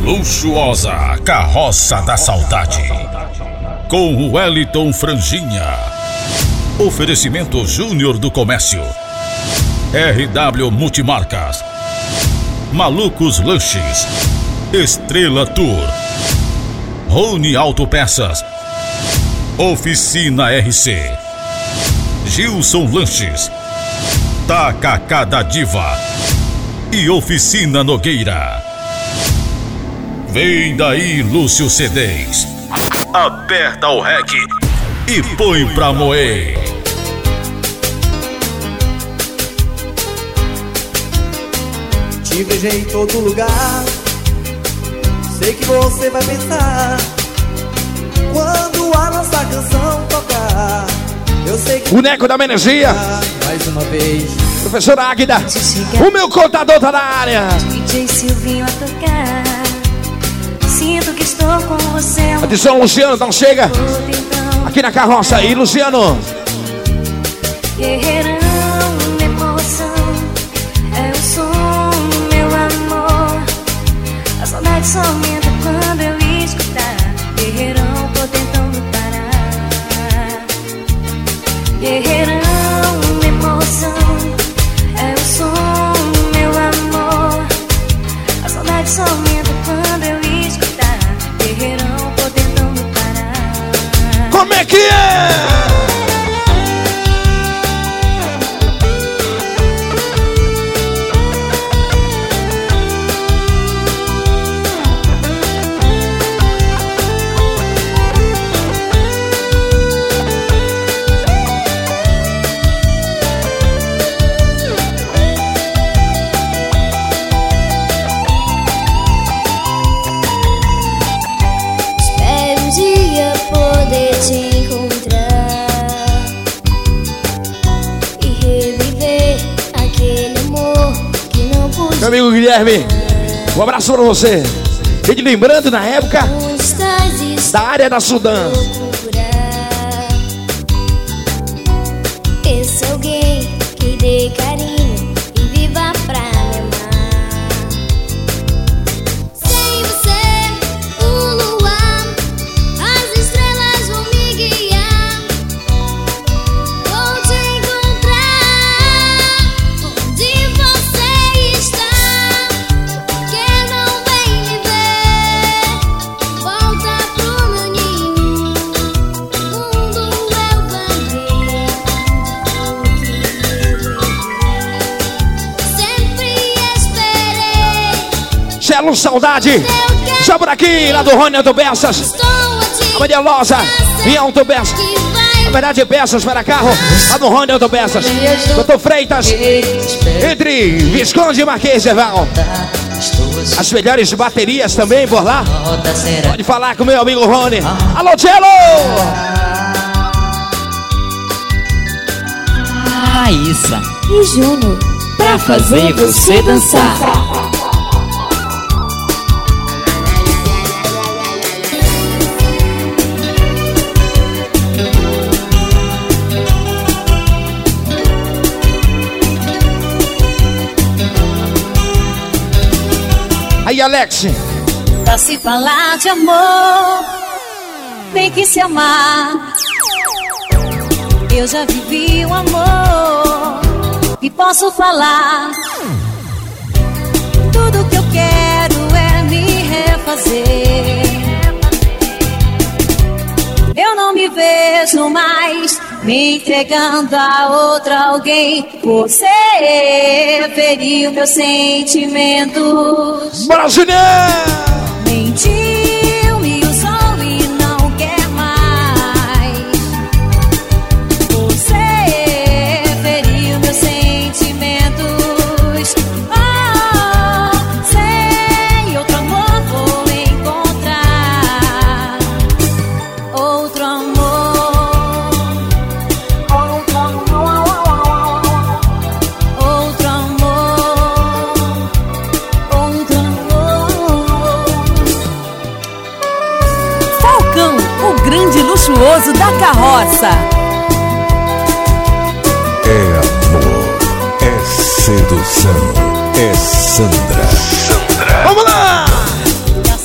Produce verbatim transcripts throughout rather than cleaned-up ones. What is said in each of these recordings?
Luxuosa Carroça da Saudade, com o Wellington Franjinha. Oferecimento Júnior do Comércio, R W Multimarcas, Malucos Lanches, Estrela Tour, Rony Autopeças, Oficina R C, Gilson Lanches, Tacacá da Diva e Oficina Nogueira. Vem daí, Lúcio C Ds. Aperta o rec e põe pra moer. Te vejo em todo lugar, sei que você vai pensar quando a nossa canção tocar. Eu sei que o Neco da Menegia, mais uma vez, professora Águida, o meu contador tá na área. D J Silvinho a tocar. Sinto que estou com você. Atenção, Luciano, então chega aqui na carroça aí, Luciano. Guerreirão, emoção, é o som, meu amor. A saudade só aumenta quando eu escutar. Guerreirão, tô tentando parar. Guerreirão, emoção, é o som, meu amor. A saudade só aumenta quando eu escutar. Guerreirão, tô tentando parar. Como é que é? Meu amigo Guilherme, um abraço pra você. Ele lembrando na época da área da Sudã. Esse alguém que dê carinho e viva pra me amar. Sem você, o luar, as estrelas vão me guiar. Vou te encontrar onde você está. Quem não vem me ver, volta pro meu ninho. Mundo eu ganhei. Celo Saudade, já por aqui, lá do Rony Autopeças, a Maria Losa, em Autopeças. Na verdade, é peças para carro, lá do Rony Autopeças. Doutor Freitas, entre Visconde e Marquês de Val. As melhores baterias também por lá. Pode falar com meu amigo Rony. Alô, Cello! Raíssa E Júnior, pra fazer você dançar. Aí, Alex. Pra se falar de amor, tem que se amar. Eu já vivi um amor e posso falar. Tudo que eu quero é me refazer. Eu não me vejo mais me entregando a outra alguém. Você feriu meus sentimentos. Brasileiro! Mentiu, me usou e não quer mais. Você feriu meus sentimentos. Oh, sei, outro amor vou encontrar. Outro amor. Outro amor. Outro amor. Outro amor. Falcão, o grande luxuoso da carroça. É amor, é sedução, é Sandra. Vamos lá! Já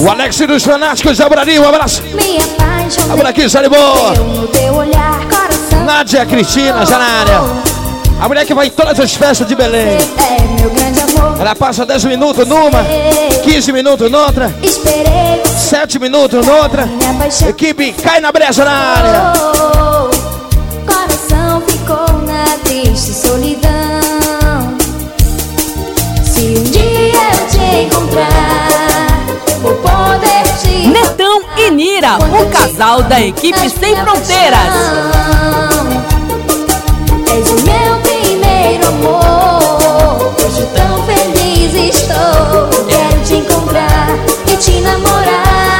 O Alex dos Fanáticos, Abrarinho, um abraço. Me apaixonei. Abra aqui, sai de boa. Eu no teu olhar, coração. Nádia Cristina, já na área. A mulher que vai em todas as festas de Belém. É meu grande amor. Ela passa dez minutos numa, quinze minutos noutra, Esperei você. sete minutos noutra. Minha paixão. Equipe cai na brecha na área. Oh, coração ficou na triste solidão. Se um dia eu te encontrar, vou poder te... Netão e Nira, o casal da equipe Sem Fronteiras. És o meu primeiro amor. Hoje tão feliz estou. Quero te encontrar e te namorar.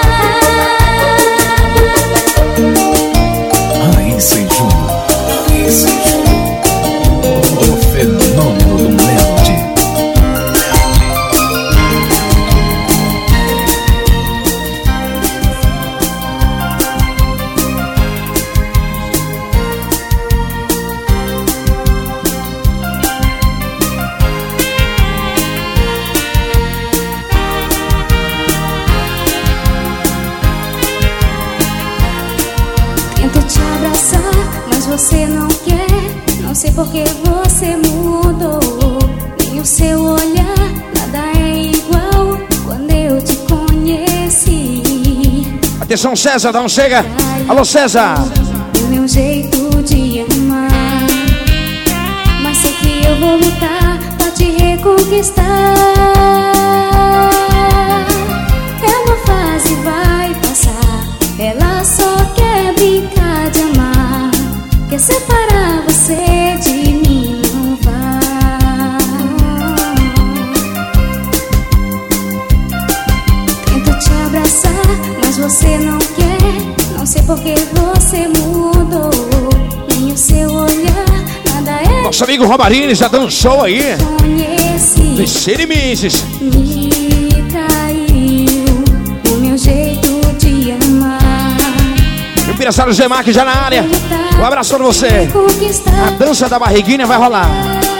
Raíssa Júnior. Raíssa Júnior. O fenômeno do Melody. Tento te abraçar, mas você não quer. Não sei por que você mudou. Nem o seu olhar, nada é igual quando eu te conheci. Atenção, César, dá um chega. Alô, César. O meu jeito de amar, mas sei que eu vou lutar pra te reconquistar. É uma fase, vai passar. Ela só quer brincar de amar. Quer separar você de mim, não vai. Tento te abraçar, mas você não quer. Não sei por que você mudou. Nem o seu olhar, nada é. Nosso amigo Romarini já dando um show aí. Conheci, Vecine Mises. me traiu. O meu jeito de amar. E o Piraçado Gemac já na área. Um abraço pra você. A dança da barriguinha vai rolar.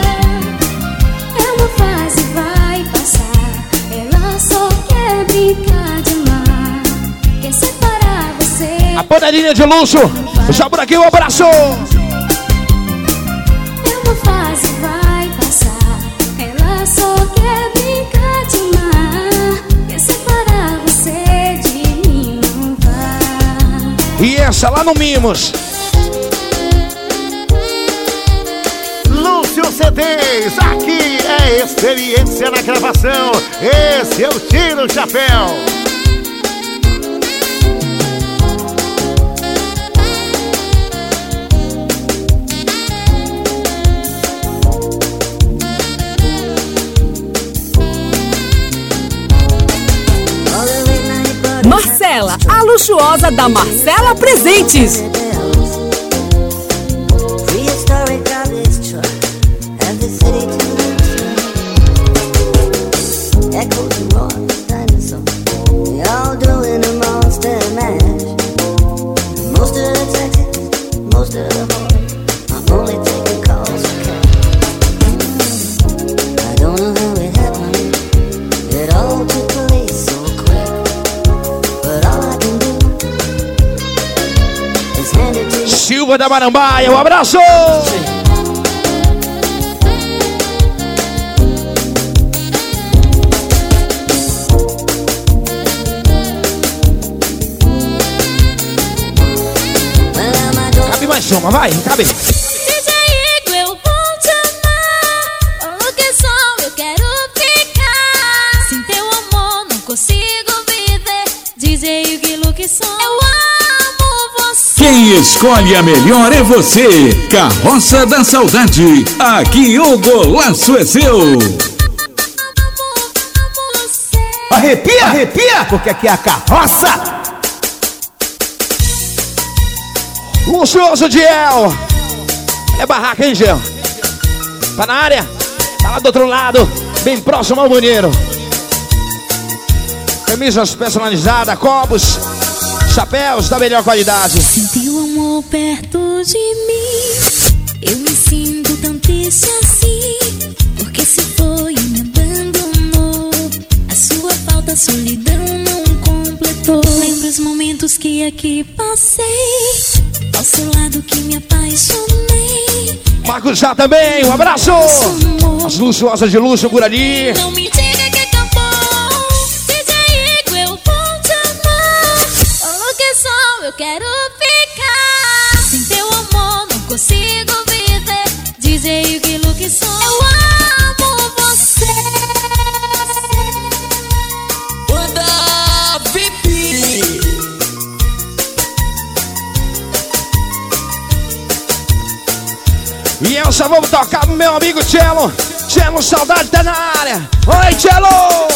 É uma fase, vai passar. Ela só quer brincar de amar. Quer separar você. A panelinha de luxo. Já por aqui, um abraço. É uma fase, vai passar. Ela só quer brincar de amar. Quer separar você de mim, não vai. E essa lá no Mimos. Lúcio C Ds, aqui é experiência na gravação. Esse eu tiro o chapéu. Marcela, a luxuosa da Marcela Presentes. Silva da Marambaia, um abraço! Cabe mais uma, vai, cabe! D J Igor, eu vou te amar. Falou que só eu quero ficar. Sem teu amor não consigo viver. D J Igor, que só eu amo você. Quem escolhe a melhor é você. Carroça da Saudade. Aqui o golaço é seu. Arrepia, arrepia, porque aqui é a carroça. Luxuoso de El. É barraca, hein, Gel? Tá na área? Tá lá do outro lado, bem próximo ao banheiro. Camisas personalizadas, copos, chapéus da melhor qualidade. Senti o amor perto de mim. Eu me sinto tão triste assim. Porque se foi e me abandonou. A sua falta, a solidão não momentos que aqui passei, ao seu lado que me apaixonei. Marcos já também, um abraço! As luxuosas de luxo por ali. Não me diga que acabou, D J Igor, eu vou te amar. Falou que só eu quero ficar. Sem teu amor não consigo viver. D J Igor, que sou eu amo você. Banda V I P. E eu só vou tocar pro meu amigo Cello. Cello, saudade tá na área. Oi, Cello!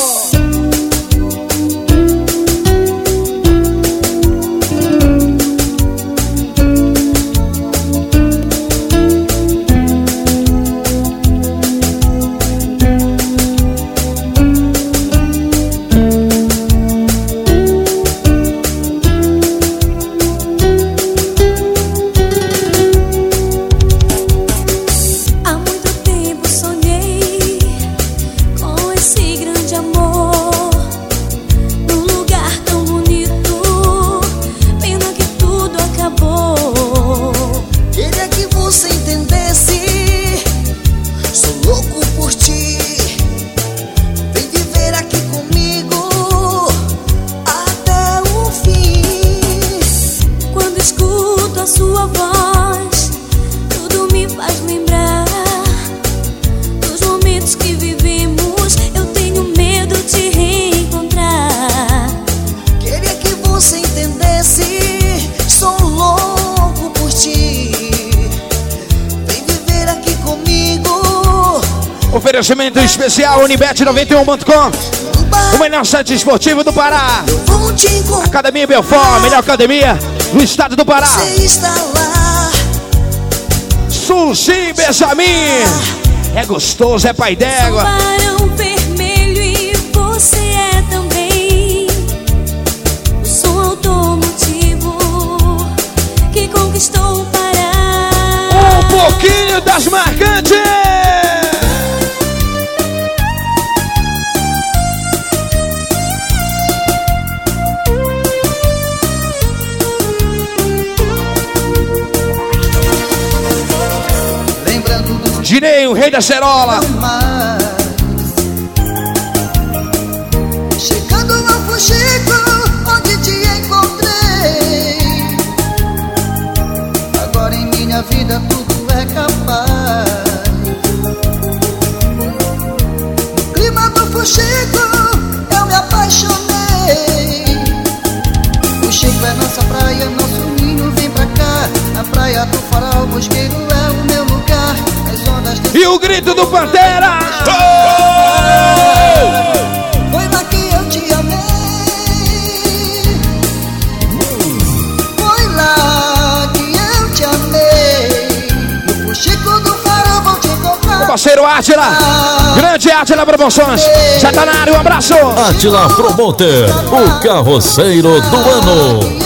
Oferecimento especial Unibet noventa e um ponto com, o melhor site esportivo do Pará. Academia Belfort, a melhor academia no estado do Pará. Sushi Benjamin, é gostoso, é pai d'égua. Barão vermelho e você é também o som automotivo que conquistou o Pará. Um pouquinho das marcantes. Girei, o rei da cerola. Chegando ao Fuxico, onde te encontrei. Agora em minha vida tudo é capaz. No clima do Fuxico eu me apaixonei. Fuxico é nossa praia, nosso ninho, vem pra cá. A praia do Farol, Mosqueiro é o meu lugar. E o grito do Pantera! Foi lá que eu te amei. Foi lá que eu te amei. No Fuxico do Farol vou te encontrar. Meu parceiro Átila, grande Átila Promoções, já tá na área, um abraço. Átila Promoter, o carroceiro do ano.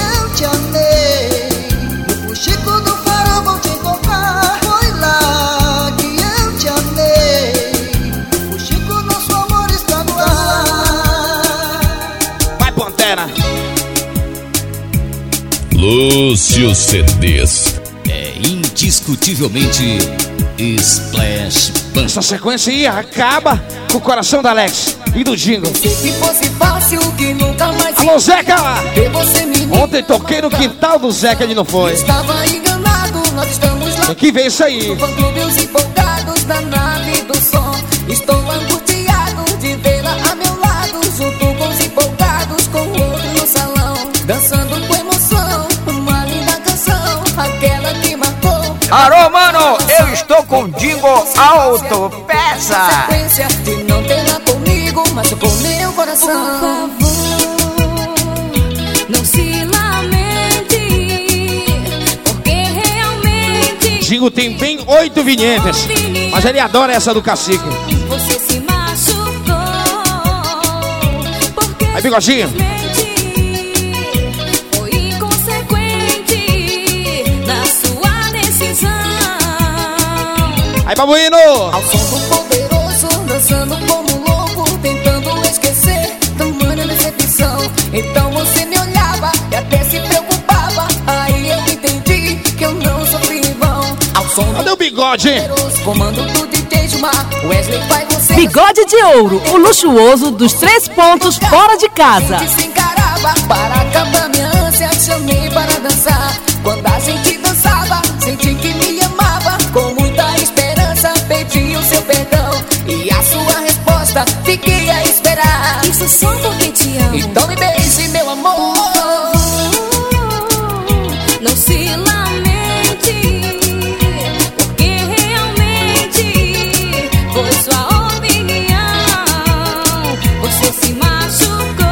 Lúcio C Ds é indiscutivelmente Splash Band. Essa sequência aí acaba com o coração da Alex e do Jingle. Se fosse fácil que nunca mais. Alô, Zeca! Ontem toquei no quintal do Zeca, ele não foi. Estava enganado, nós estamos lá. Tem que ver isso aí. Fã-clubes empolgados da nave do som. Estou angustiado de vê-la a meu lado, junto com os empolgados, com o outro no salão, dançando com emoção, uma linda canção, aquela que marcou. Alô, mano, eu estou com Jingle Autopeça. Sequência de não ter lá comigo, mas com meu coração. Por favor, não se lamente, porque realmente Jingle tem bem oito vinhetas, mas ele adora essa do Cacique. você se machucou. Porque Aí, Bigodinho. foi inconsequente na sua decisão. Aí, Babuíno. Ao som do poderoso, dançando como louco, tentando esquecer tamanha decepção. Então você me olhava e até se Bigode. Comando do D J Gilmar, Wesley vai você. Bigode de Ouro, o luxuoso dos três pontos fora de casa. Para acabar minha ânsia, te chamei para dançar. Quando a gente dançava, senti que me amava. Com muita esperança, pedi o seu perdão. E a sua resposta, fiquei a esperar. Isso só porque te amo. Então me beije, meu amor. Não se lamente, porque realmente foi sua opinião. Você se machucou,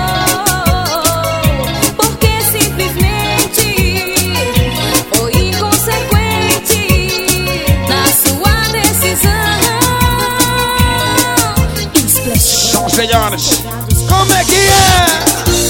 porque simplesmente foi inconsequente na sua decisão. São os melhores. Como é que é?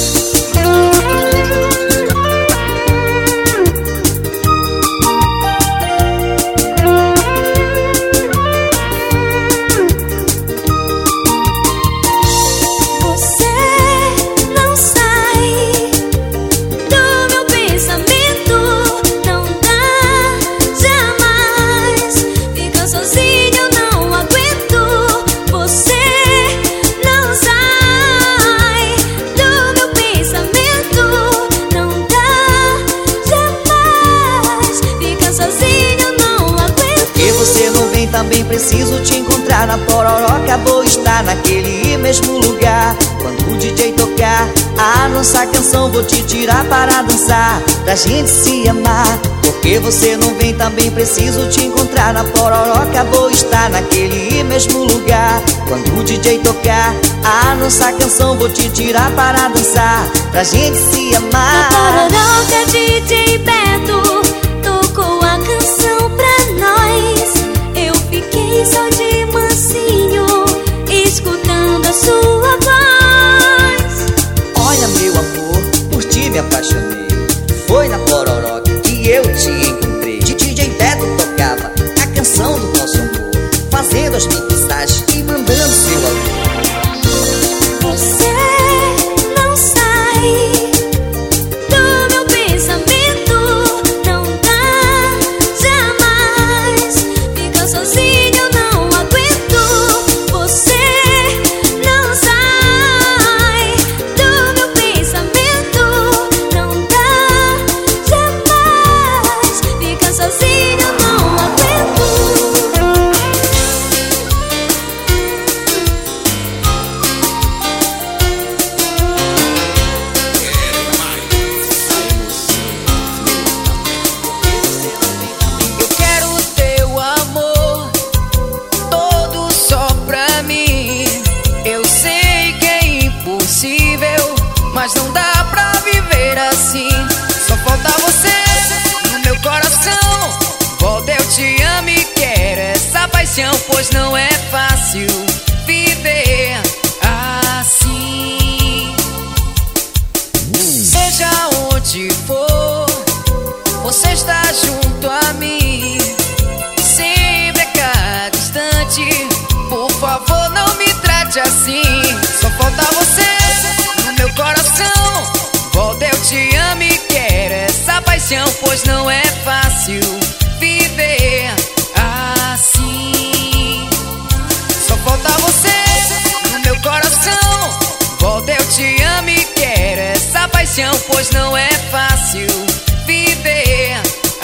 Também preciso te encontrar na Pororoca. Vou estar naquele mesmo lugar. Quando o D J tocar a nossa canção, vou te tirar para dançar, pra gente se amar. Porque você não vem, também preciso te encontrar na Pororoca. Vou estar naquele mesmo lugar. Quando o D J tocar a nossa canção, vou te tirar para dançar, pra gente se amar. Na Pororoca, D J Beto tocou a canção pra nós. Fiquei só de mansinho, escutando a sua voz. Olha, meu amor, por ti me apaixonei. Foi na Pororoca que eu te encontrei. D J Beto tocava a canção do nosso amor, fazendo as mixagens e mandando seu amor. Você não sai do meu pensamento, não dá jamais. Fica sozinho, não aguento. Você não sai do meu pensamento, não dá jamais. Fica sozinho, não aguento. Eu quero o teu amor todo só pra mim. Eu sei que é impossível, mas não dá pra viver assim. Só falta você no meu coração. Volta, eu te amo e quero essa paixão, pois não é fácil viver assim. Seja onde for, você está junto a mim. Sempre a cada instante, por favor, não me trate assim. Só falta você no meu coração. Volta, eu te amo e quero essa paixão, pois não é fácil viver assim. Só falta você no meu coração. Volta, eu te amo e quero essa paixão, pois não é fácil viver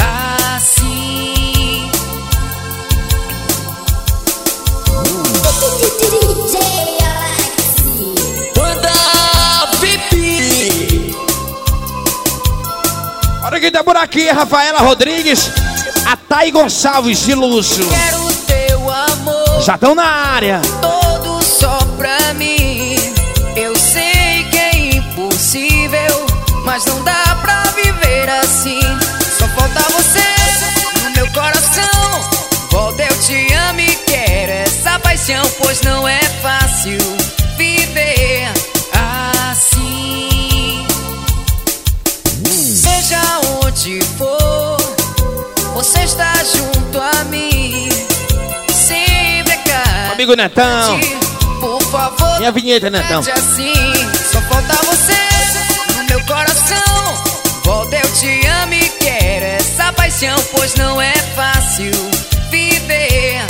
assim. Banda V I P. Olha quem tá por aqui, Rafaela Rodrigues, a Thay Gonçalves de Luxo. Quero o teu amor Já estão na área. todo só pra mim. Eu sei que é impossível, mas não dá pra viver assim. Só falta você no meu coração. Volta, eu te amo e quero essa paixão, pois não é fácil viver assim. Seja onde for, você está junto a mim. Sempre a cada Amigo Netão, por favor, minha vinheta, Netão. assim. Só falta você no meu coração. Volta, eu te amo e quero essa paixão, pois não é fácil viver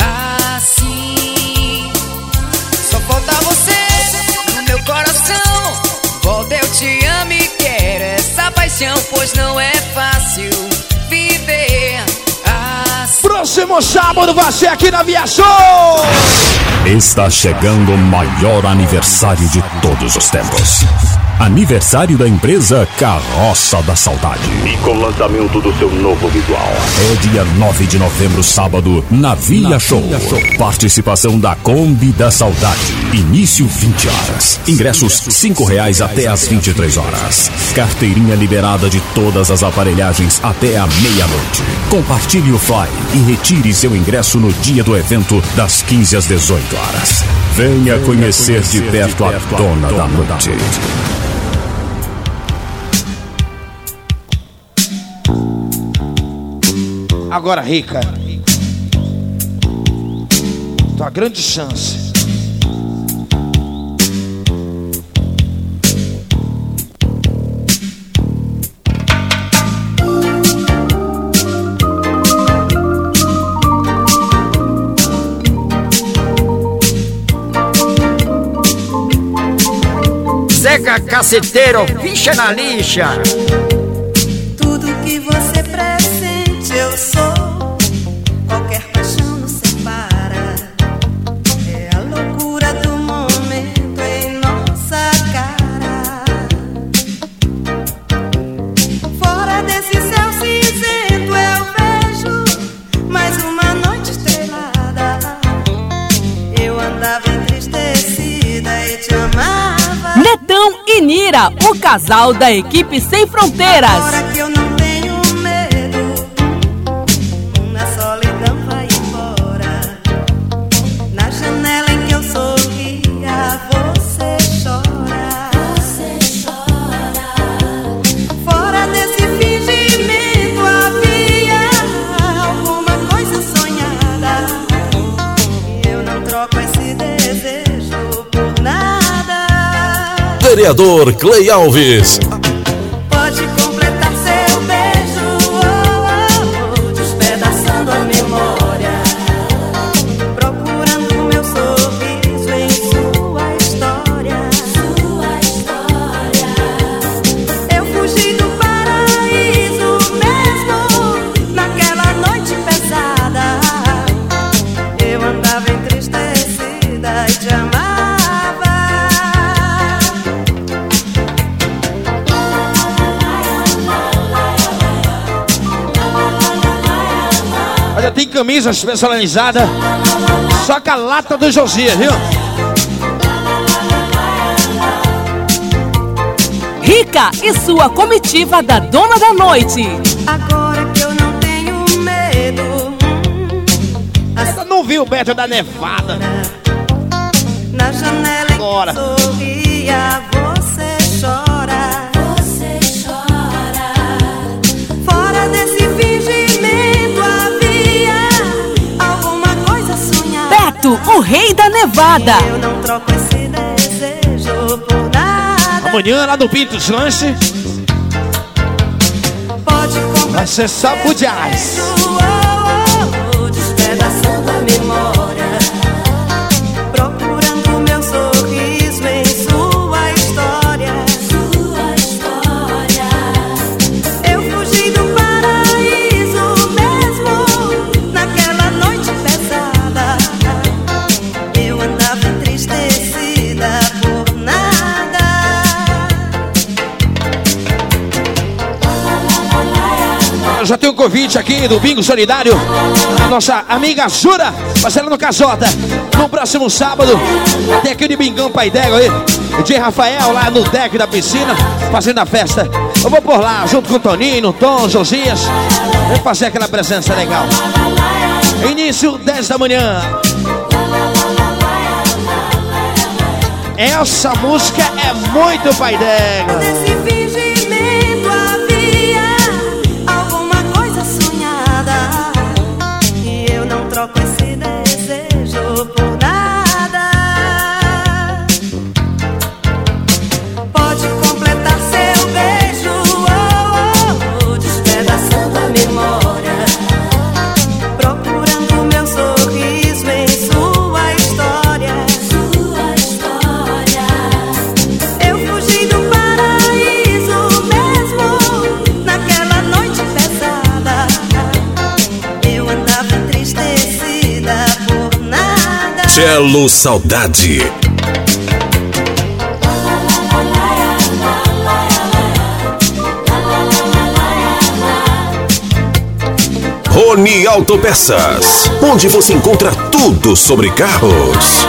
assim. Só falta você no meu coração. Volta, eu te amo e quero essa paixão, pois não é fácil viver assim. Próximo sábado vai ser aqui na Via Show. Está chegando o maior aniversário de todos os tempos. Aniversário da empresa Carroça da Saudade. E com o lançamento do seu novo visual. É dia nove de novembro, sábado, na Via na Show. Via Show. Participação da Kombi da Saudade. Início vinte horas. Ingressos cinco reais até às vinte e três horas. Carteirinha liberada de todas as aparelhagens até a meia-noite. Compartilhe o fly e retire seu ingresso no dia do evento das quinze às dezoito horas. Venha conhecer de perto a dona da noite. Agora, Rica, tua grande chance. Zeca Caceteiro, ficha na lixa. Tudo que você pressente eu sou. Qualquer paixão nos separa. É a loucura do momento em nossa cara. Fora desse céu cinzento eu vejo mais uma noite estrelada. Eu andava entristecida e te amava. Netão e Nira, o casal da equipe Sem Fronteiras. Agora que eu não tenho medo, na solidão vai embora. Na janela em que eu sorria, você chora. Você chora. Fora desse fingimento havia alguma coisa sonhada. E eu não troco esse desejo por nada. Vereador Clay Alves. Pode completar seu beijo, oh, oh, oh, despedaçando a memória, procurando meu sorriso em sua história. Sua história. Eu fugi do paraíso mesmo naquela noite pesada. Eu andava entristecida e te amava. Olha, tem camisas personalizadas. Só com a lata do Josias, viu? Rica e sua comitiva da Dona da Noite. Agora que eu não tenho medo. Você não viu o Beto da Nevada? Na janela agora. Sorria, você chora. Você chora. Fora desse fingimento havia alguma coisa sonhada. Beto, o rei da Nevada. Eu não troco esse desejo por nada. Amanhã lá no Pintos Lanche Pode comprar. vai ser só pro jazz. Oh, oh, oh, despedaçando a memória, procurando meu sorriso em sua história. Sua história. Eu fugi do paraíso mesmo naquela noite pesada. Eu andava entristecida por nada. Eu já tenho um convite aqui do Bingo Solidário. A nossa amiga Jura, fazendo Casota. No próximo sábado, tem aquele Bingão Pai Dego aí. D J Rafael lá no deck da piscina, fazendo a festa. Eu vou por lá, junto com o Toninho, Tom, Josias. Vou fazer aquela presença legal. Início dez da manhã. Essa música é muito Pai Dego. Nesse fingimento havia alguma coisa sonhada. E eu não troco esse desejo por nada. Pode completar seu beijo, oh, oh, oh, despedaçando a memória, procurando Marcelo Saudade. Rony Autopeças, onde você encontra tudo sobre carros.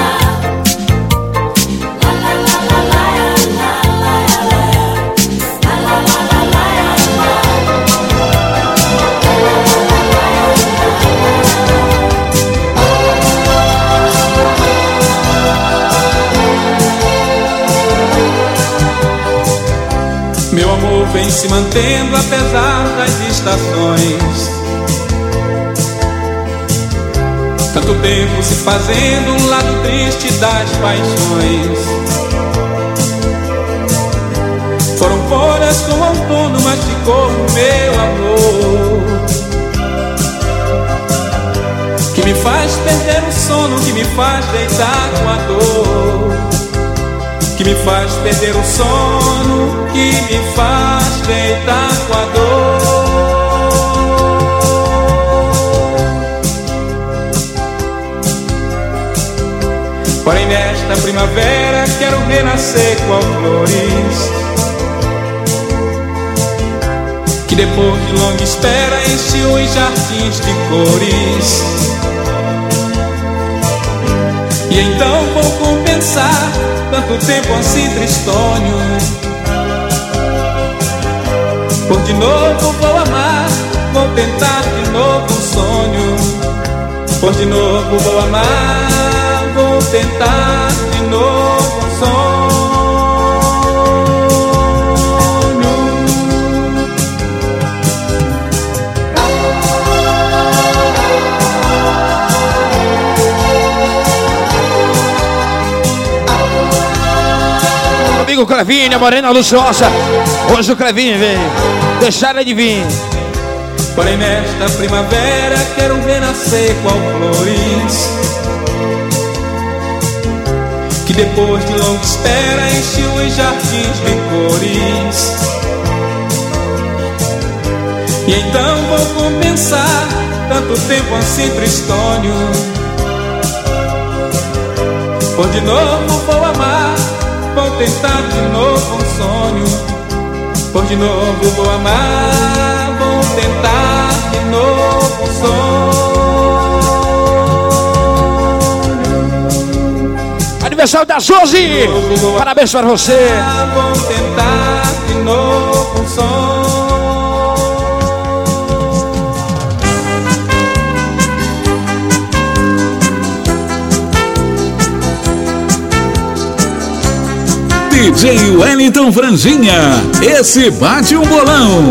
Meu amor vem se mantendo apesar das estações. Tanto tempo se fazendo um lado triste das paixões. Foram folhas com outono, mas ficou o meu amor, que me faz perder o sono, que me faz deitar com a dor, que me faz perder o sono, que me faz deitar com a dor. Porém nesta primavera quero renascer qual flores, que depois de longa espera enche os jardins de cores. E então vou compensar tanto tempo assim tristonho, por de novo vou amar, vou tentar de novo um sonho, por de novo vou amar, vou tentar de novo um sonho. Amigo Clevinho, a morena luxuosa. Hoje o Clevinho vem deixar ele de vir. Porém nesta primavera quero renascer qual flores, que depois de longa espera enche os jardins de cores. E então vou compensar tanto tempo assim tristonho, por de novo vou amar, vou tentar de novo um sonho, por de novo vou amar, vou tentar de novo um sonho. Aniversário da Josi, parabéns para você. Vou tentar de novo um sonho. D J Wellington Franjinha, esse bate um bolão.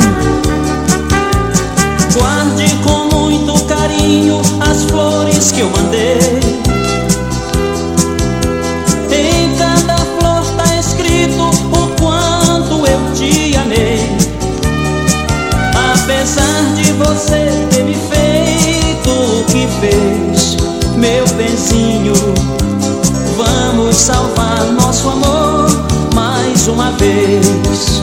Guarde com muito carinho as flores que eu mandei. Em cada flor tá escrito o quanto eu te amei. Apesar de você ter me feito o que fez, meu benzinho, vamos salvar nosso amor mais uma vez.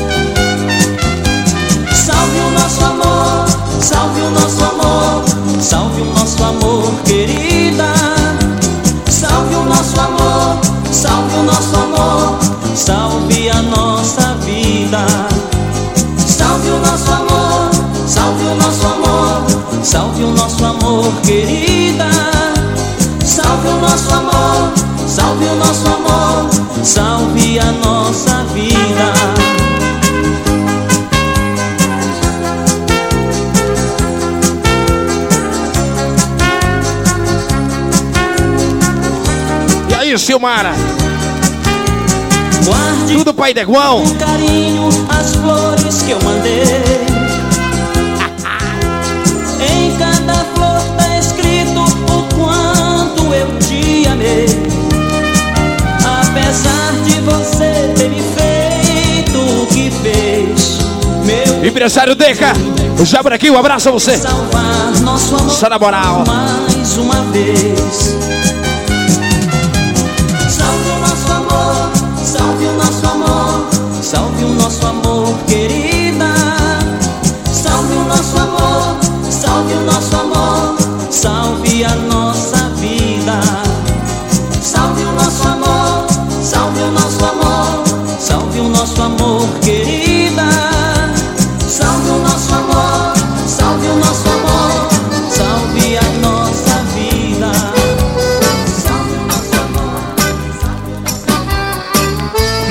Salve o nosso amor, salve o nosso amor, salve o nosso amor, querida. Salve o nosso amor, salve o nosso amor, salve a nossa vida. Salve o nosso amor, salve o nosso amor, salve o nosso amor, querida. Salve o nosso amor, salve o nosso amor, salve a nossa vida. E aí, Silmara? Guarde tudo pai de igual. Com carinho as flores que eu mandei. Em cada flor tá escrito o quanto eu te amei. Apesar de você ter me feito o que fez, meu empresário Deca, já por aqui, um abraço a você. Salvar nosso amor só na moral mais uma vez. Salve o nosso amor, salve o nosso amor, salve o nosso amor, querida. Salve o nosso amor, salve o nosso amor, salve a nossa vida.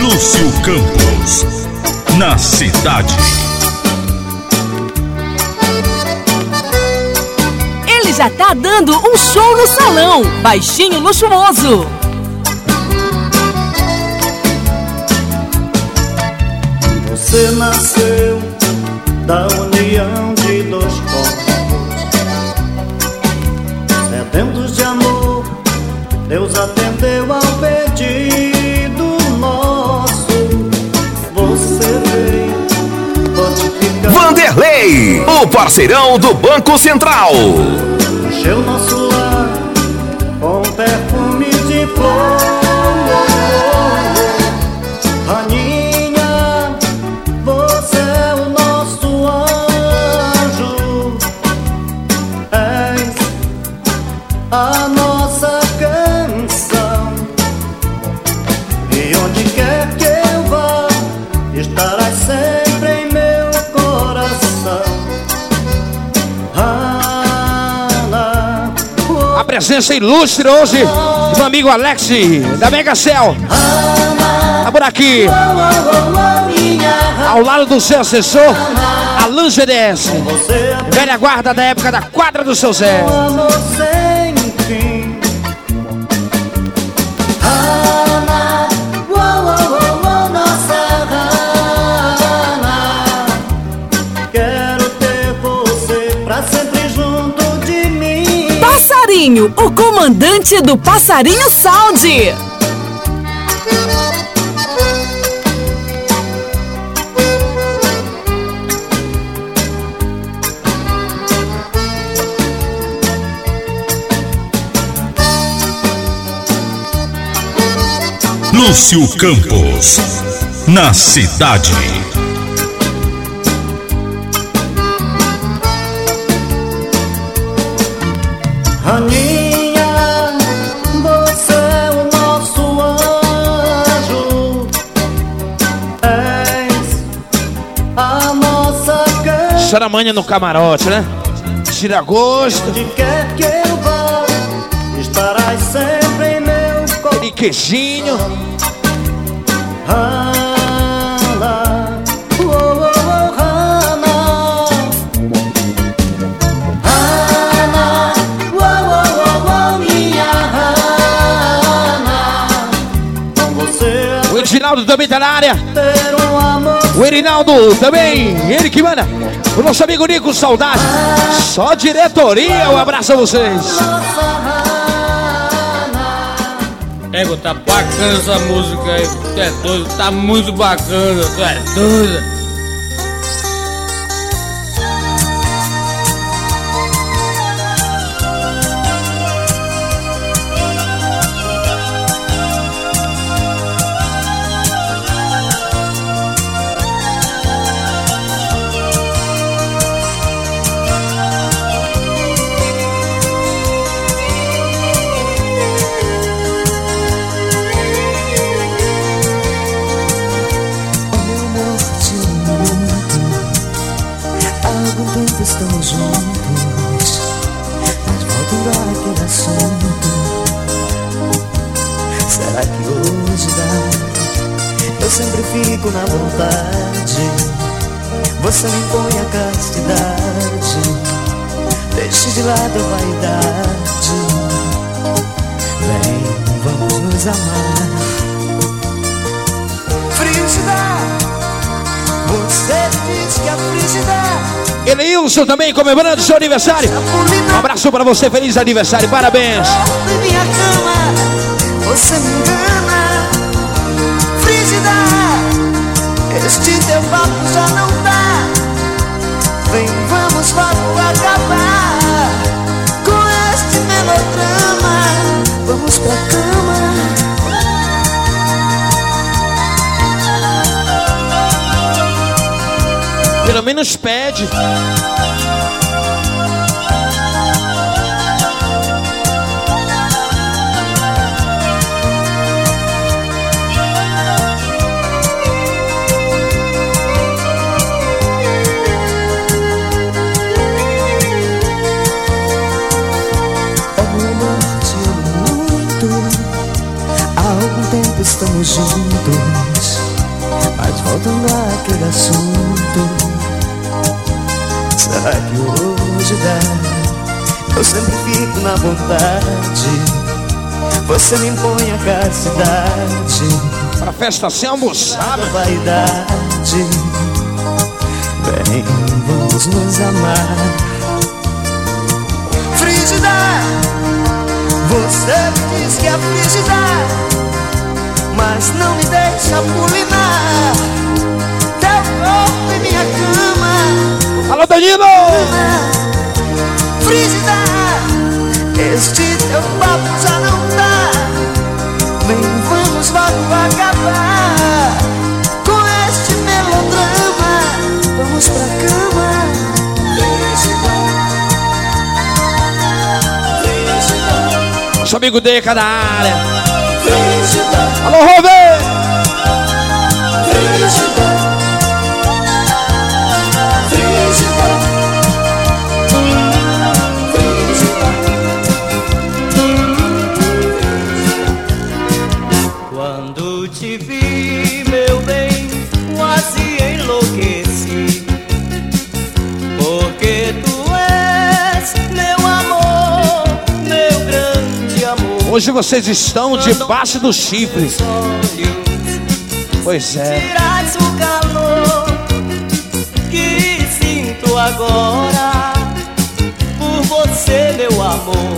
Lúcio Campos, na cidade. Ele já tá dando um show no salão, baixinho luxuoso. Você nasceu da união de dois corpos, sedentos de amor. Deus atendeu ao pedido nosso. Você veio fortificar. Vanderlei, o parceirão do Banco Central. Encheu nosso lar com perfume de flor. Rainha, você é o nosso anjo. És a nossa canção. E onde quer que eu vá, estarás sempre em meu coração. A presença ilustre hoje do meu amigo Alex da Mega Cell. Tá por aqui, ao lado do seu assessor Alan G D S, velha guarda da época da quadra do seu Zé. Passarinho, o comandante do Passarinho Sound. Lúcio Campos, na cidade. Rainha, você é o nosso anjo. És a nossa canção. Charamanha no camarote, né? Tira gosto. Onde quer que eu vá, estarás sempre em meu coração. Aquele queijinho. Hana, oh, oh, oh, Hana. Hana, oh, oh, oh, oh, minha Hana. Com você O Edinaldo também tá na área. ter um amor. O Erinaldo também, ele que manda. O nosso amigo Nico, saudade. Só diretoria, um abraço a vocês. Ego, tá bacana essa música aí, tu é doido, tá muito bacana, tu é doido. Estamos juntos, mas voltando àquele assunto. Será que hoje dá? Eu sempre fico na vontade. Você me impõe a castidade. Deixe de lado a vaidade. Vem, vamos nos amar. Frígida, você diz que a frígida. Eleilson também comemorando seu aniversário. Um abraço pra você, feliz aniversário, parabéns. Minha cama, você me engana. Frígida, este teu papo já não dá. Vem, vamos logo acabar com este melodrama. Vamos pra cama. Pelo menos pede. Há algum tempo tempo estamos juntos. Mas voltando àquele assunto, será que hoje dá? Eu sempre fico na vontade, você me impõe a castidade. Pra festa sem almoçar, vaidade. Vem, vamos nos amar. Frígida, você me diz que é frígida, mas não me deixa pulinar teu corpo em minha cama. Alô, Danilo! Frígida, este teu papo já não dá. Vem, vamos logo acabar com este melodrama. Vamos pra cama. Nosso amigo Deca da área. Frígida. Alô, Robê! Frígida. Quando te vi, meu bem, quase enlouqueci, porque tu és meu amor, meu grande amor. Hoje vocês estão debaixo do chifre. Pois é. Tiras o calor que sinto agora por você, meu amor.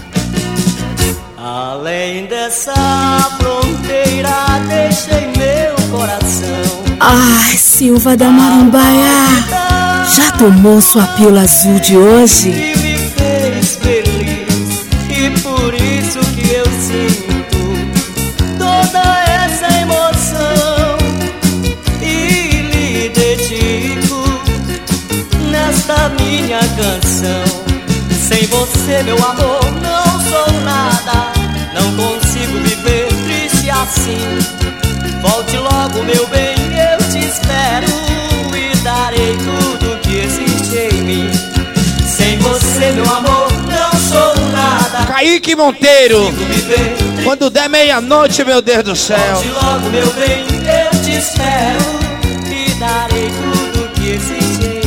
Além dessa fronteira, deixei meu coração. Ai, Silva da Marambaia, já tomou sua pílula azul de hoje? E me fez feliz, e por isso que eu sinto toda essa emoção. E lhe dedico nesta minha canção. Sem você, meu amor, não sou nada. Não consigo viver triste assim. Volte logo, meu bem, eu te espero e darei tudo que existe em mim. Sem você, meu amor, não sou nada. Kaique Monteiro, quando der meia-noite, meu Deus do céu. Volte logo, meu bem, eu te espero e darei tudo que existe em mim.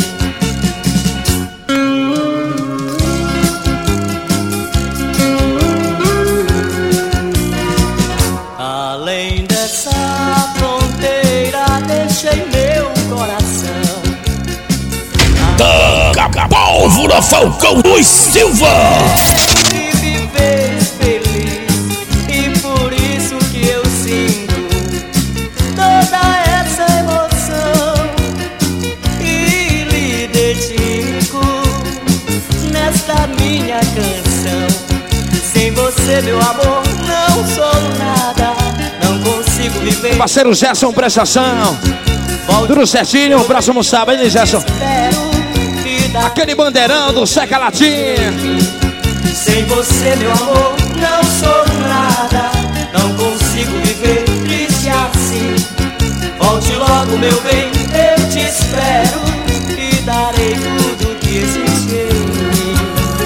Além dessa fronteira, deixei meu coração. Taca pólvora, Falcão dos Silva. E me fez feliz, e por isso que eu sinto toda essa emoção. E lhe dedico nesta minha canção. Sem você, meu amor, não sou nada. Não consigo viver. Parceiro Gerson, prestação. Tudo certinho, o próximo sábado, hein, Gerson? Aquele bandeirão do Seca Latim. Sem você, meu amor, não sou nada. Não consigo viver triste assim. Volte logo, meu bem, eu te espero e darei tudo que existe em mim.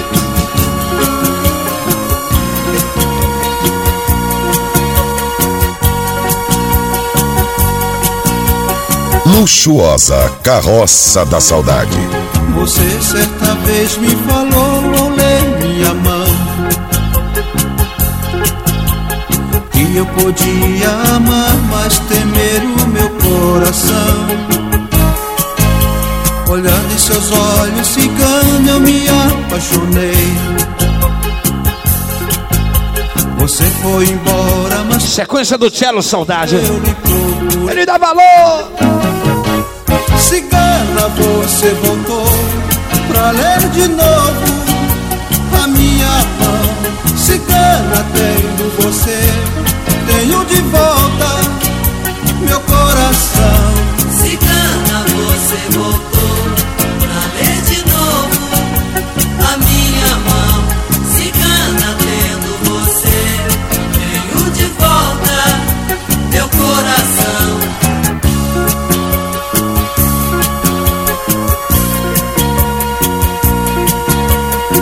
Luxuosa Carroça da Saudade. Você certa vez me falou ao ler minha mão que eu podia amar, mas temer o meu coração. Olhando em seus olhos, cigano, eu me apaixonei. Você foi embora, mas sequência do Cello Saudade. Ele dá valor. Cigana, você voltou pra ler de novo a minha mão. Cigana, tenho você, tenho de volta meu coração. Cigana, você voltou pra ler de novo a minha mão. Cigana, tendo você, tenho de volta meu coração.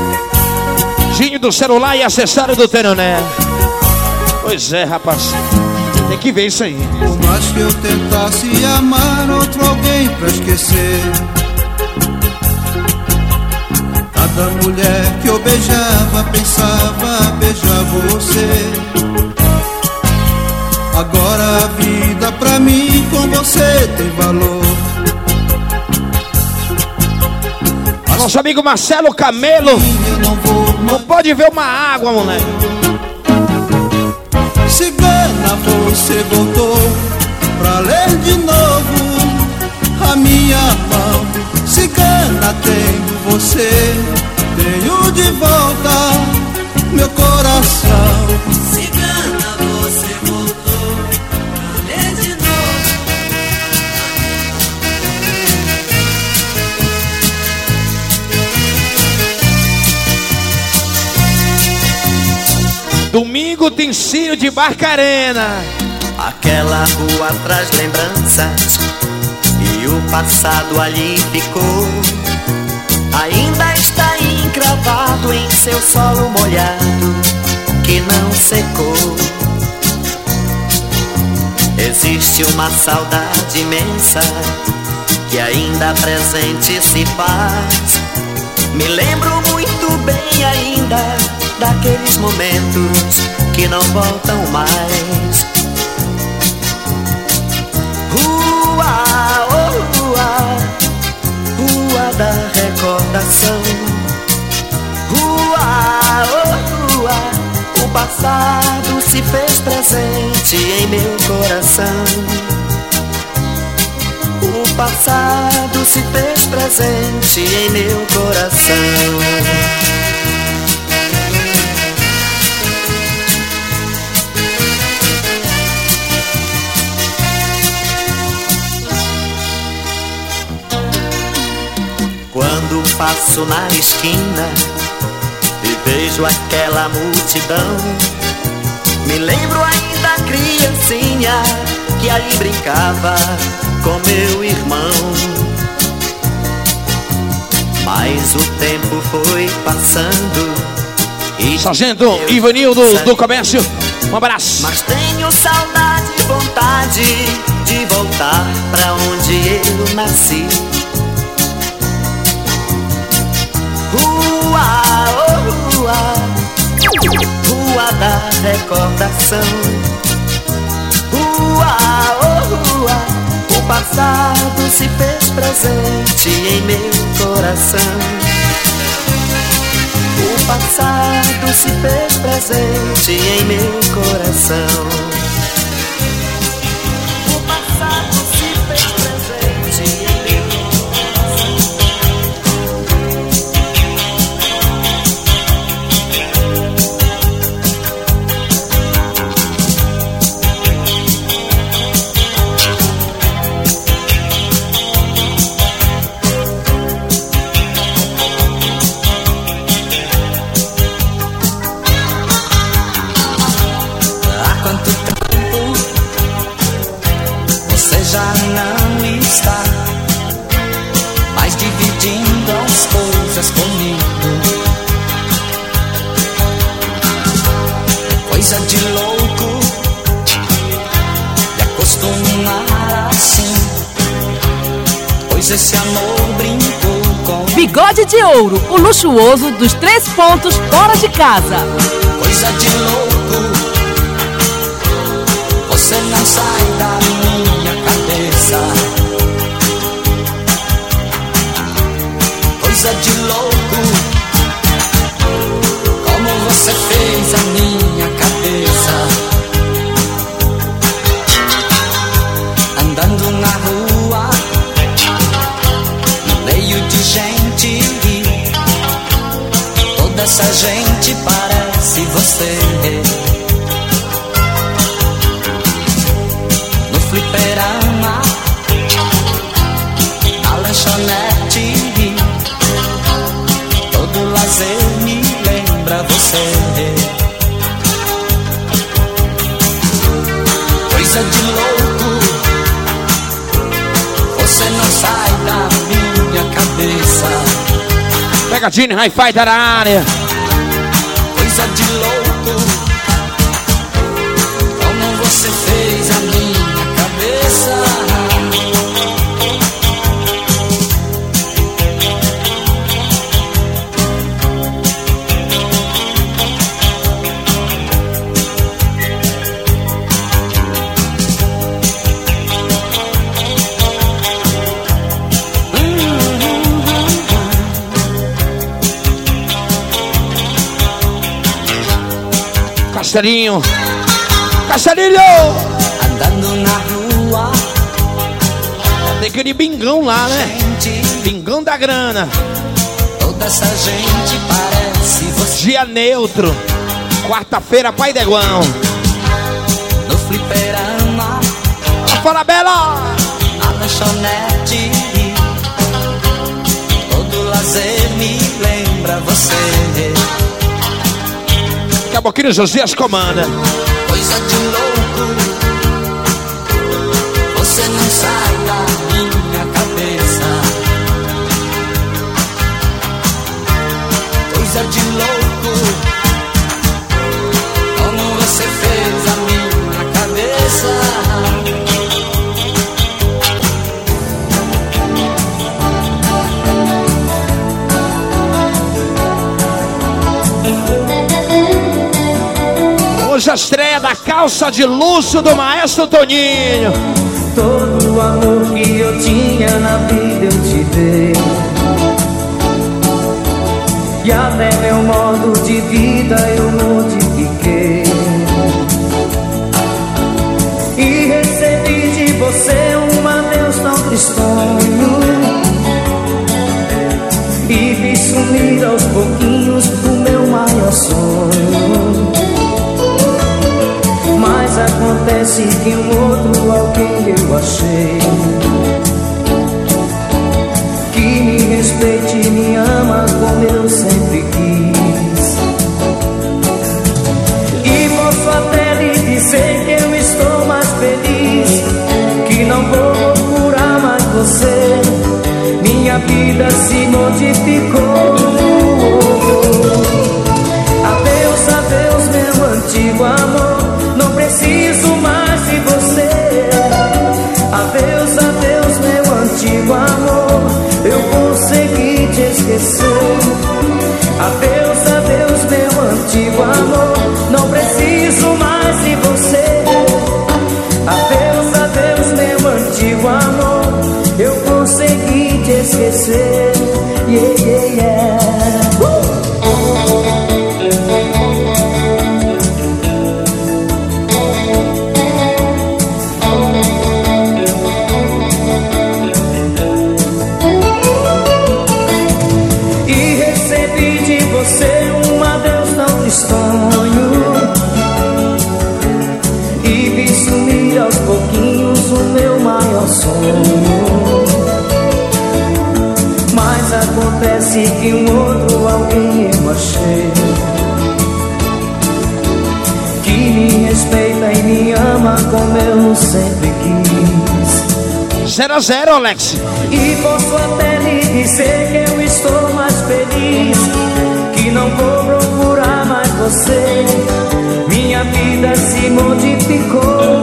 Do celular e acessório do Teroné. Pois é, rapaz. Tem que ver isso aí. Por mais que eu tentasse amar outro alguém pra esquecer, cada mulher que eu beijava pensava beijar você. Agora a vida pra mim com você tem valor. Nosso amigo Marcelo Camelo não, vou não pode ver uma água, moleque. Cigana, você voltou pra ler de novo a minha mão. Cigana, tenho você, tenho de volta meu coração. Cigana, você voltou pra ler de novo. Domingo tem Círio de Barcarena. Aquela rua traz lembranças e o passado ali ficou. Ainda está encravado em seu solo molhado que não secou. Existe uma saudade imensa que ainda presente se faz. Me lembro muito bem ainda daqueles momentos que não voltam mais. Rua, oh rua, rua da recordação. Rua, oh rua, o passado se fez presente em meu coração. O passado se fez presente em meu coração. Quando passo na esquina e vejo aquela multidão, me lembro ainda criancinha que ali brincava com meu irmão. Mas o tempo foi passando e Sargento Ivanildo do Comércio, um abraço. Mas tenho saudade e vontade de voltar pra onde eu nasci. Rua, oh rua, rua da recordação. Rua, oh rua, o passado se fez presente em meu coração. O passado se fez presente em meu coração. O passado se fez presente em meu coração. Coisa de louco me acostumar assim, pois esse amor brincou com Bigode de Ouro, o luxuoso dos três pontos fora de casa. Coisa de louco, você não sai da minha cabeça. Coisa de louco, como você fez a minha cabeça. Andando na rua, no meio de gente, toda essa gente parece você. No fliperama, na lanchonete, todo lazer me lembra você. Coisa de louco, você não sai da minha cabeça. Pegadinha, hi-fi tá na área. Coisa de louco, como você fez Castelinho. Castelinho! Andando na rua. Tem aquele bingão lá, né? Bingão da grana. Toda essa gente parece você. Dia neutro. Quarta-feira, Pai Deguão. No fliperama. Fala, Bela! A lanchonete. Todo lazer me lembra você. Daqui a pouquinho Josias comanda. Coisa de louco. Você não sai da minha cabeça. Coisa de louco. Como você fez a minha cabeça. Hoje a estreia da calça de luxo do maestro Toninho. Todo o amor que eu tinha na vida eu te dei. E até meu modo de vida eu modifiquei. E recebi de você um adeus tão tristonho. E vi sumir aos pouquinhos o meu maior sonho. Mas acontece que um outro alguém eu achei que me respeite e me ama como eu sempre quis. E posso até lhe dizer que eu estou mais feliz, que não vou procurar mais você. Minha vida se modificou. Adeus, adeus, meu antigo amor. Não preciso mais de você. Adeus, adeus, meu antigo amor. Eu consegui te esquecer. Adeus, adeus, meu antigo amor. Não preciso mais de você. Adeus, adeus, meu antigo amor. Eu consegui te esquecer. Yeah, yeah, yeah. Uh! E vi sumir aos pouquinhos o meu maior sonho. Mas acontece que um outro alguém eu achei que me respeita e me ama como eu sempre quis. Zero a zero, Alex. E posso até lhe dizer que eu estou mais feliz, que não vou procurar mais você. Minha vida se modificou.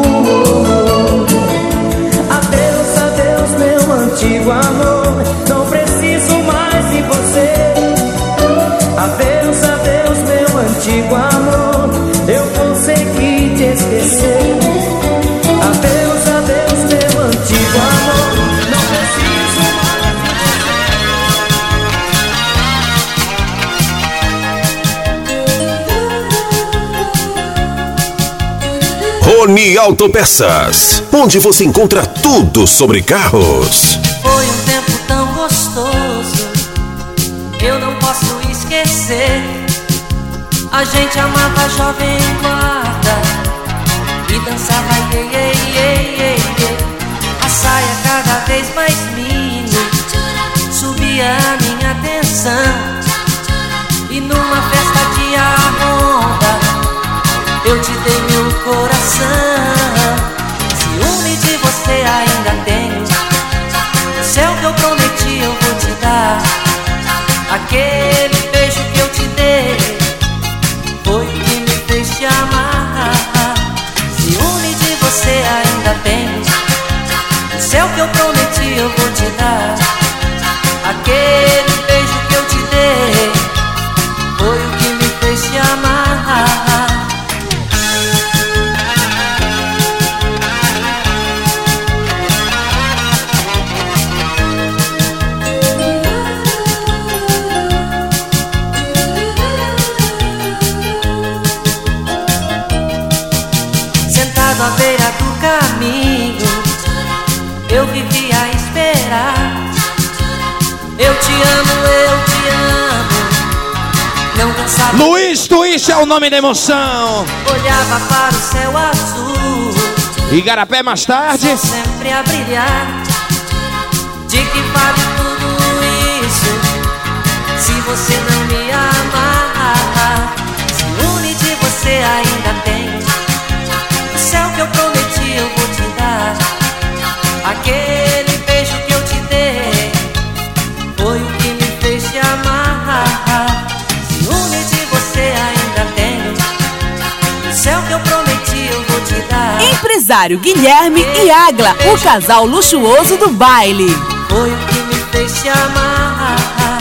Adeus, adeus, meu antigo amor. Não preciso mais de você. Adeus, adeus, meu antigo amor. Eu consegui te esquecer. Adeus, adeus, meu antigo amor. Não preciso mais de você. Rony Autopeças, onde você encontra tudo sobre carros. Foi um tempo tão gostoso, eu não posso esquecer. A gente amava a jovem guarda e dançava iê, iê, iê, iê, iê. A saia cada vez mais mini subia a minha atenção. E numa festa de arronda eu te dei meu coração. Ciúme de você ainda tenho. O céu que eu prometi eu vou te dar. Aquele beijo que eu te dei foi o que me fez te amar. caminho eu vivi a esperar. Eu te amo, eu te amo. Não cansava. Luiz Twist é o nome da emoção. Olhava para o céu azul. Igarapé mais tarde. Só sempre a brilhar. De que vale tudo isso se você não me amar? Ciúme de você ainda tenho. O céu que eu prometi eu vou te dar. Aquele beijo que eu te dei foi o que me fez te amar. Ciúme de você ainda tenho. O céu que eu prometi eu vou te dar. Empresário Guilherme e Agla, o casal luxuoso do baile. Foi o que me fez te amar.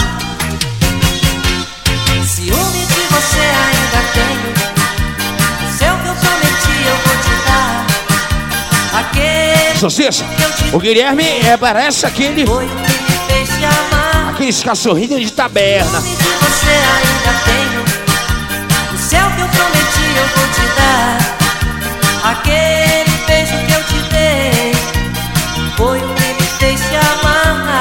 Ciúme de você ainda tenho. O céu que eu prometi eu vou te dar. Aquele Sucesso. O Guilherme é, parece aquele. foi o que me fez te amar. Aqueles cachorrinhos de taberna. Ciúme de você ainda tenho. O céu que eu prometi eu vou te dar. Aquele beijo que eu te dei foi o que me fez te amar.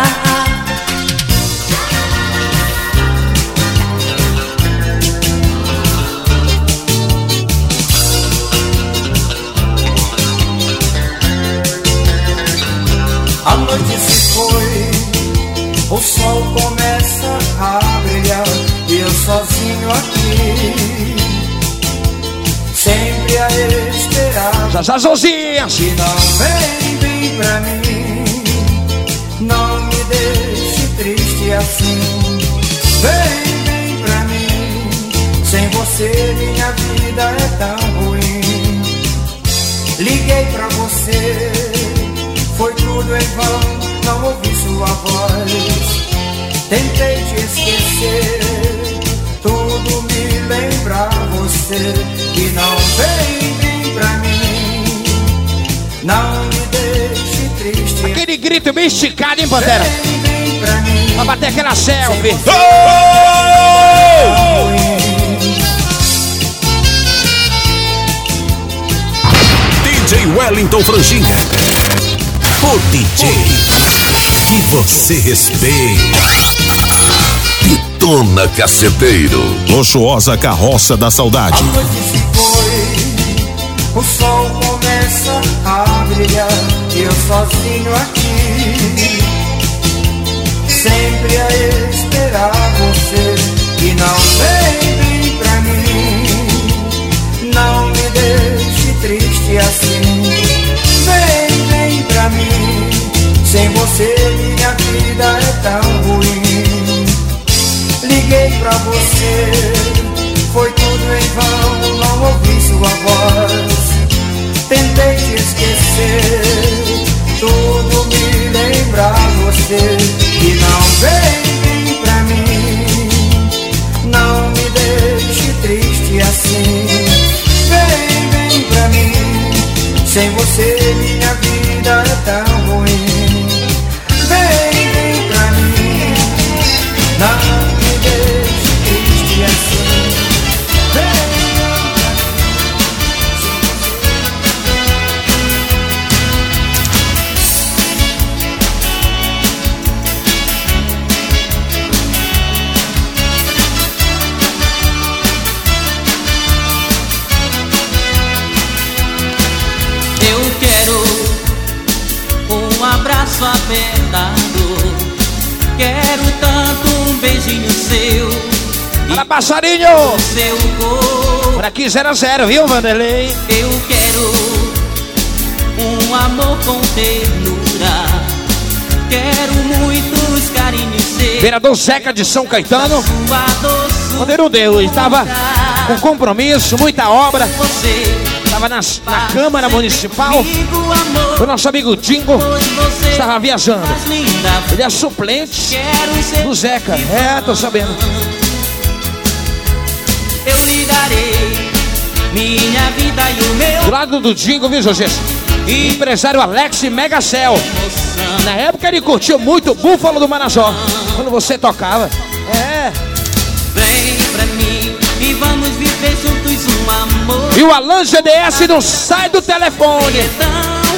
A noite se foi, o sol começa a brilhar e eu sozinho aqui, sempre a esperar. Já já Josinha. Que não vem, vem pra mim, não me deixe triste assim. Vem, vem pra mim, sem você minha vida é tão ruim. Liguei pra você, foi tudo em vão, não ouvi sua voz. Tentei te esquecer, tudo me lembra você. Que não vem, vem pra mim, não me deixe triste. Aquele grito bem esticado, hein, Pantera? Vem, vem pra mim, pra bater aquela selfie. D J Wellington Franjinha. O D J que você respeita. Pitona Caceteiro. Luxuosa Carroça da Saudade. A noite se foi, o sol começa a brilhar e eu sozinho aqui, sempre a esperar você. E não vem, vem pra mim, não me deixe triste assim. Vem, vem pra mim, sem você minha vida é tão ruim. Liguei pra você, foi tudo em vão, não ouvi sua voz. Tentei te esquecer, tudo me lembra você. E não vem, vem pra mim, não me deixe triste assim. Vem, vem pra mim, sem você minha vida é tão ruim. Vem, vem pra mim, não me deixe triste assim. Vem. Eu quero um abraço apertado, quero tanto um beijinho seu. Para passarinho! Seu corpo. Por aqui zero a zero, viu, Vanderlei? Eu quero um amor com ternura, quero muitos carinhos seus. Vereador Zeca de São Caetano. Quando não deu, ele estava com compromisso, muita obra. Estava na, na Câmara Municipal. O nosso amigo Dingo estava viajando. Ele é suplente do Zeca. É, tô sabendo. Eu lhe darei minha vida e o meu. Do lado do Dingo, viu, José? Empresário Alex Megacel. Na época ele curtiu muito o Búfalo do Marajó, quando você tocava. É. Vem pra mim e vamos viver juntos um amor. E o Alan G D S não sai do telefone. É tão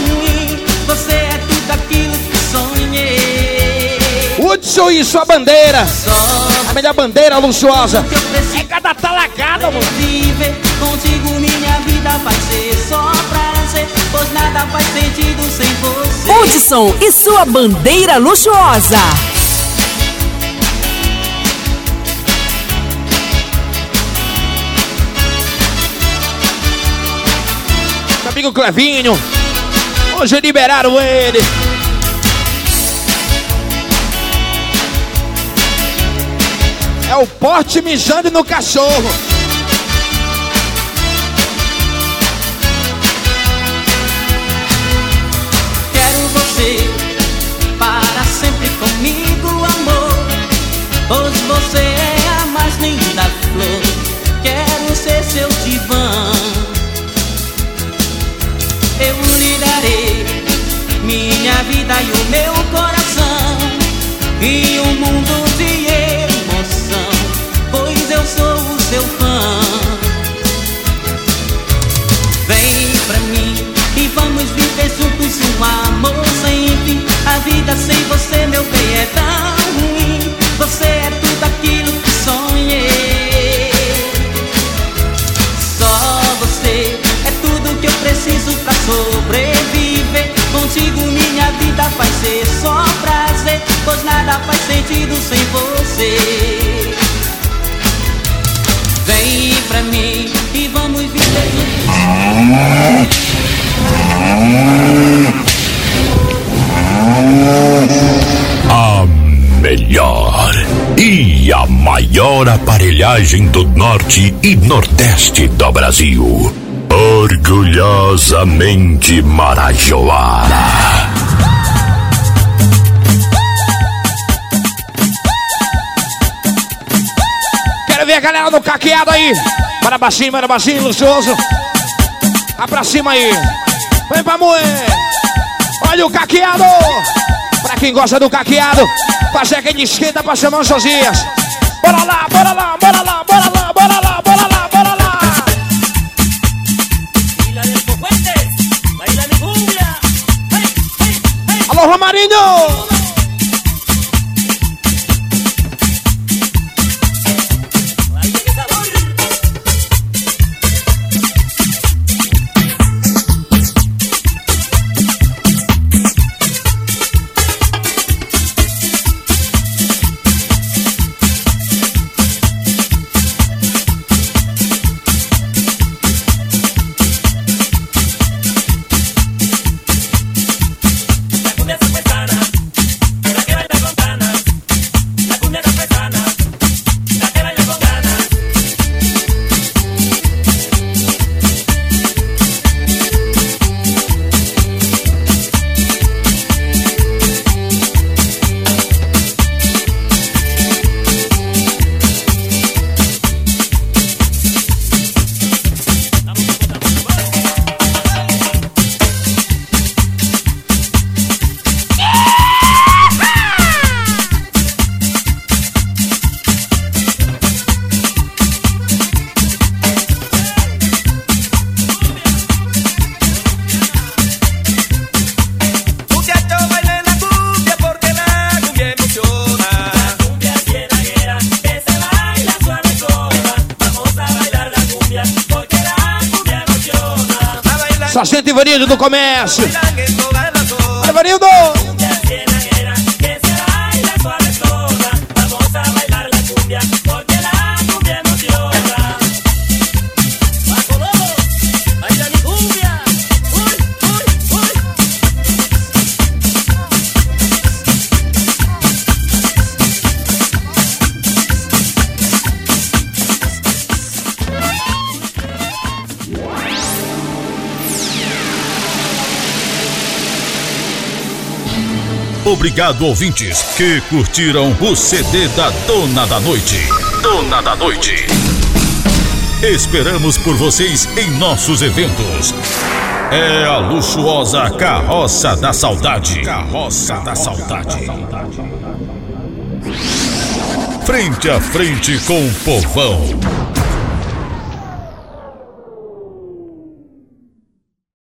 Isso, isso, a bandeira. A melhor bandeira luxuosa. É cada talagada, mano. Viver contigo minha vida vai ser só prazer, pois nada faz sentido sem você. Hudson e sua bandeira luxuosa. Meu amigo Clevinho, hoje liberaram ele. É o porte mijando no cachorro. Quero você para sempre comigo, amor, pois você é a mais linda flor. Quero ser seu divã. Eu lhe darei minha vida e o meu coração e um mundo de emoção, pois eu sou o seu fã. Vem pra mim e vamos viver juntos um amor sem fim. A vida sem você, meu bem, é tão ruim. Você é tudo aquilo que sonhei. Só você é tudo que eu preciso pra sobreviver. Contigo minha vida vai ser só prazer, pois nada faz sentido sem você. Vem pra mim e vamos viver juntos. A melhor e a maior aparelhagem do norte e nordeste do Brasil. Orgulhosamente Marajoara. Quero ver a galera do caqueado aí. Para baixinho, para baixinho, luxuoso. Vai pra cima aí. Vem pra moer. Olha o caqueado. Pra quem gosta do caqueado, fazer aquele esquenta pra chamar os seus dias. Bora lá, bora lá, bora lá, bora lá, bora lá, bora lá, bora lá. Alô, Romarinho! Sargento Ivanildo do comércio. Ivanildo! Obrigado, ouvintes, que curtiram o C D da Dona da Noite. Dona da Noite. Esperamos por vocês em nossos eventos. É a luxuosa Carroça da Saudade. Carroça da Saudade. Frente a frente com o povão.